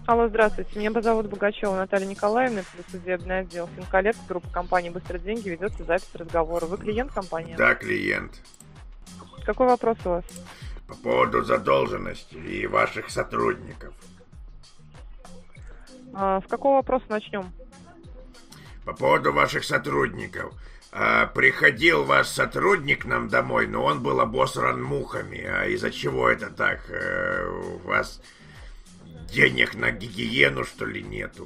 Алло, здравствуйте. Меня зовут Богачева Наталья Николаевна, это судебный отдел Финколлект, группа компании «Быстрые деньги», ведется запись разговора. Вы клиент компании? Да, клиент. Какой вопрос у вас? По поводу задолженности и ваших сотрудников. С какого вопроса начнем? По поводу ваших сотрудников. Приходил ваш сотрудник к нам домой, но он был обосран мухами. А из-за чего это так? У вас денег на гигиену, что ли, нету?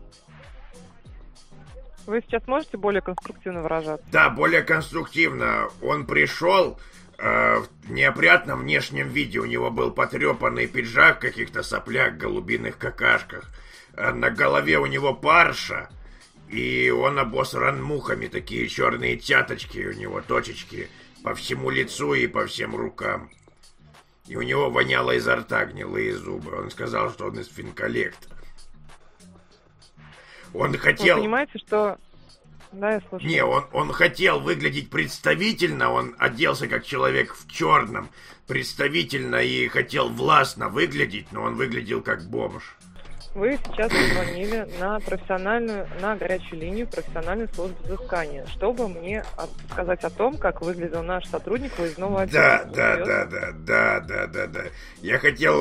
Вы сейчас можете более конструктивно выражаться? Да, более конструктивно. Он пришел в неопрятном внешнем виде. У него был потрепанный пиджак в каких-то соплях, голубиных какашках. На голове у него парша. И он обосран мухами, такие черные цяточки у него, точечки по всему лицу и по всем рукам. И у него воняло изо рта, гнилые зубы. Он сказал, что он из Финколлекта. Он хотел... Вы понимаете, что... Да, я слушаю. Не, он хотел выглядеть представительно, он оделся как человек в черном, представительно и хотел властно выглядеть, но он выглядел как бомж. Вы сейчас позвонили на горячую линию профессиональной службы взыскания, чтобы мне сказать о том, как выглядел наш сотрудник выездного отдела. Да. Я хотел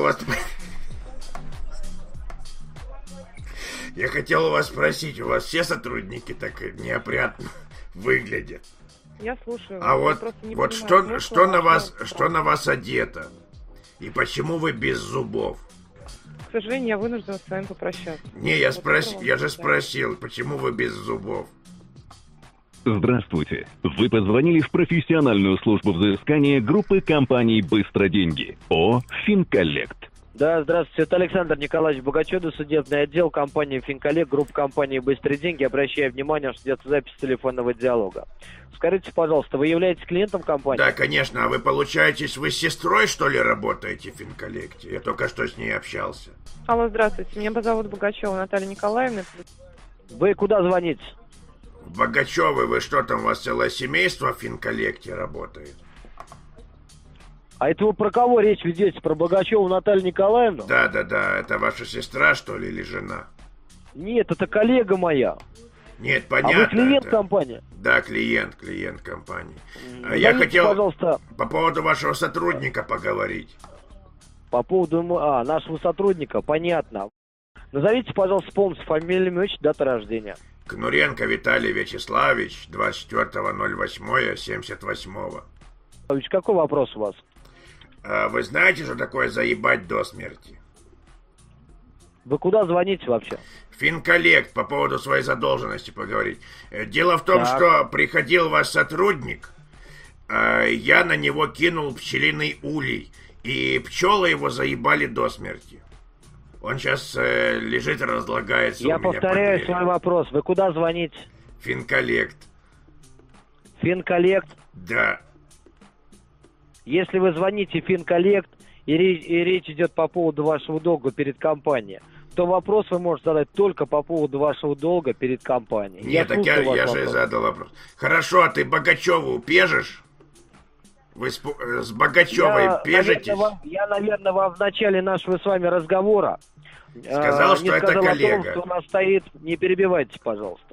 у вас спросить, у вас все сотрудники так неопрятно выглядят? Я слушаю. А вот что на вас одето? И почему вы без зубов? К сожалению, я вынуждена с вами попрощаться. Не, я же спросил, почему вы без зубов? Здравствуйте. Вы позвонили в профессиональную службу взыскания группы компаний «Быстро деньги» ООО «Финколлект». Да, здравствуйте, это Александр Николаевич Богачев, судебный отдел компании «Финколлект», группа компании «Быстрые деньги». Обращаю внимание, что идет запись телефонного диалога. Скажите, пожалуйста, вы являетесь клиентом компании? Да, конечно. А вы, получаетесь, вы с сестрой, что ли, работаете в Финколлекте? Я только что с ней общался. Алло, здравствуйте. Меня зовут Богачева Наталья Николаевна. Вы куда звоните? В Богачевы вы что там, у вас целое семейство в Финколлекте работает? А это вы про кого речь ведете? Про Богачеву Наталью Николаевну? Да. Это ваша сестра, что ли, или жена? Нет, это коллега моя. Нет, понятно. А вы клиент компании? Да, клиент компании. Назовите, Я хотел, пожалуйста, по поводу вашего сотрудника поговорить. По поводу нашего сотрудника, понятно. Назовите, пожалуйста, полностью фамилию, имя, отчество, дата рождения. Кнуренко Виталий Вячеславович, 24.08.78. Какой вопрос у вас? Вы знаете, что такое заебать до смерти? Вы куда звоните вообще? Финколлект, по поводу своей задолженности поговорить. Дело в том, что приходил ваш сотрудник, я на него кинул пчелиный улей, и пчелы его заебали до смерти. Он сейчас лежит и разлагается. Я повторяю свой вопрос. Вы куда звоните? Финколлект. Финколлект? Да. Если вы звоните Финколлект, и речь идет по поводу вашего долга перед компанией, то вопрос вы можете задать только по поводу вашего долга перед компанией. Нет, я же задал вопрос. Хорошо, а ты Богачеву пежешь? Вы с Богачевой пежитесь? Я, наверное, вам в начале нашего с вами разговора сказал, что это коллега. О том, что у нас стоит... Не перебивайте, пожалуйста.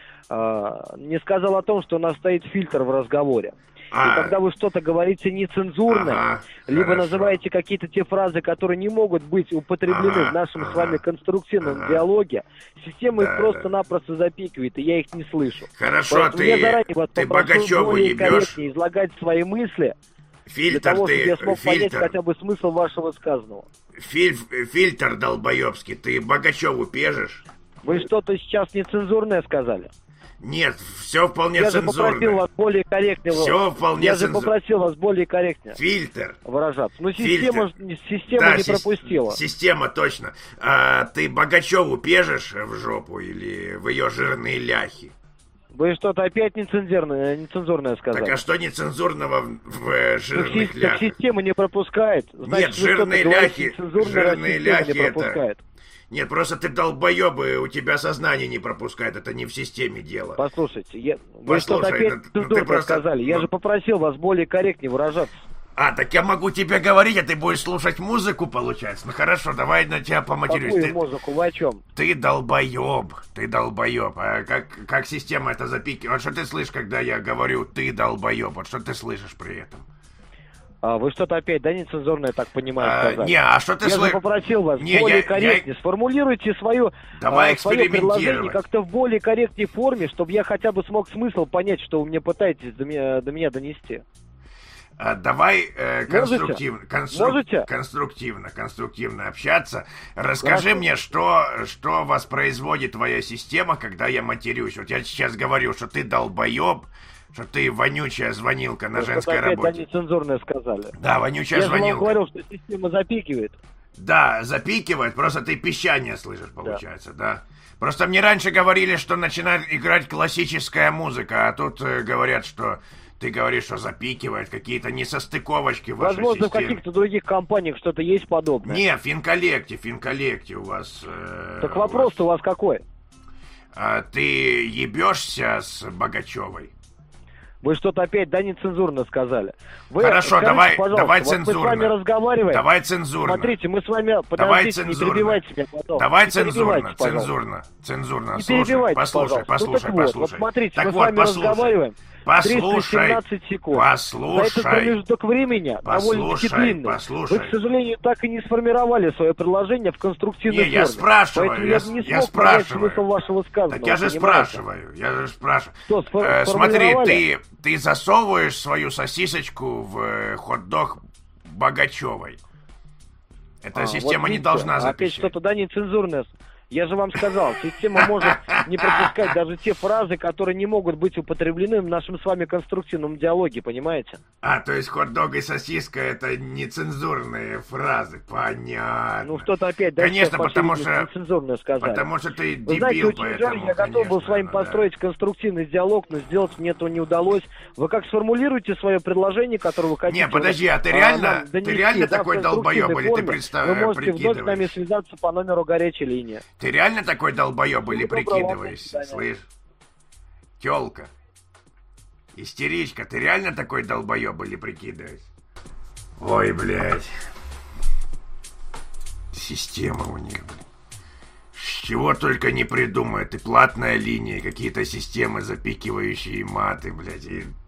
Не сказал о том, что у нас стоит фильтр в разговоре. И когда вы что-то говорите нецензурное, либо называете какие-то те фразы, которые не могут быть употреблены в нашем с вами конструктивном диалоге, система их просто-напросто запикивает, и я их не слышу. Хорошо, ты Богачеву более не бьешь? корректнее излагать свои мысли, для того, чтобы я смог понять хотя бы смысл вашего сказанного. Фильтр долбоебский, ты Богачеву пежешь? Вы что-то сейчас нецензурное сказали? Нет, все вполне цензурно. Я же попросил вас более корректнее. Все вполне цензурно. Я же попросил вас более корректнее. Фильтр. Выражаться. Но система не пропустила. Система, точно. А ты Богачеву пежешь в жопу или в ее жирные ляхи? Вы что-то опять нецензурное сказали. Так а что нецензурного в жирных ляхах? Так система не пропускает. Значит, нет, жирные ляхи не пропускает. Нет, просто ты долбоебы, у тебя сознание не пропускает, это не в системе дело. Послушайте, вы что-то опять цензурно сказали. Я же попросил вас более корректнее выражаться. Так я могу тебе говорить, а ты будешь слушать музыку, получается? Ну хорошо, давай на тебя поматерюсь. Какую музыку? Вы о чем? Ты долбоеб. А как система это запикивает? Вот что ты слышишь, когда я говорю «ты долбоеб»? Вот что ты слышишь при этом? Вы что-то опять, да, нецензурное, так понимаю, сказать? Не, что ты слышишь? Я же попросил вас более корректнее. Сформулируйте свое предложение как-то в более корректной форме, чтобы я хотя бы смог смысл понять, что вы мне пытаетесь до меня донести. Давай конструктивно общаться. Расскажи мне, что воспроизводит твоя система, когда я матерюсь. Вот я сейчас говорю, что ты долбоеб, что ты вонючая звонилка на женской работе. Да, нецензурное сказали. Да, вонючая звонилка. Я же вам говорил, что система запикивает. Да, запикивает, просто ты пищание слышишь, получается, да? Просто мне раньше говорили, что начинает играть классическая музыка, а тут говорят, что... Ты говоришь, что запикивает, какие-то несостыковочки в вашей системе. Возможно, в каких-то других компаниях что-то есть подобное. Не, в Финколлекте у вас... Так вопрос-то у вас какой? Ты ебешься с Богачевой? Вы что-то опять, да, нецензурно сказали. Хорошо, давай цензурно. Мы с вами разговариваем. Давай цензурно. Смотрите, мы с вами... Подождите, не перебивайте меня потом. Давай цензурно. Слушай, послушай. Вот смотрите, мы с вами разговариваем. 317 секунд. Послушай. За этот промежуток времени довольно-таки длинный. Вы, к сожалению, так и не сформировали свое предложение в конструктивной форме. Я спрашиваю. Поэтому я не смог понять смысл вашего сказанного. Так я же спрашиваю. Что, смотри, ты засовываешь свою сосисочку в хот-дог Богачевой. Эта система не должна записать. Опять что-то, да, нецензурное. Я же вам сказал, система может не пропускать даже те фразы, которые не могут быть употреблены в нашем с вами конструктивном диалоге, понимаете? То есть хот-дог и сосиска — это нецензурные фразы, понятно. Ну что-то опять, да, конечно, потому что нецензурное сказали. Потому что ты дебил, вы знаете, очень поэтому, жаль, я готов был с вами построить конструктивный диалог, но сделать мне этого не удалось. Вы как сформулируете свое предложение, которое вы хотите... Не, подожди, ты реально такой долбоеб, или ты представляешь? Вы можете вновь с нами связаться по номеру горячей линии. Ты реально такой долбоеб или прикидываешься, слышь? Тёлка. Истеричка, ты реально такой долбоеб или прикидываешься? Ой, блядь. Система у них, блядь. Чего только не придумают. И платная линия, и какие-то системы, запикивающие маты, блядь. И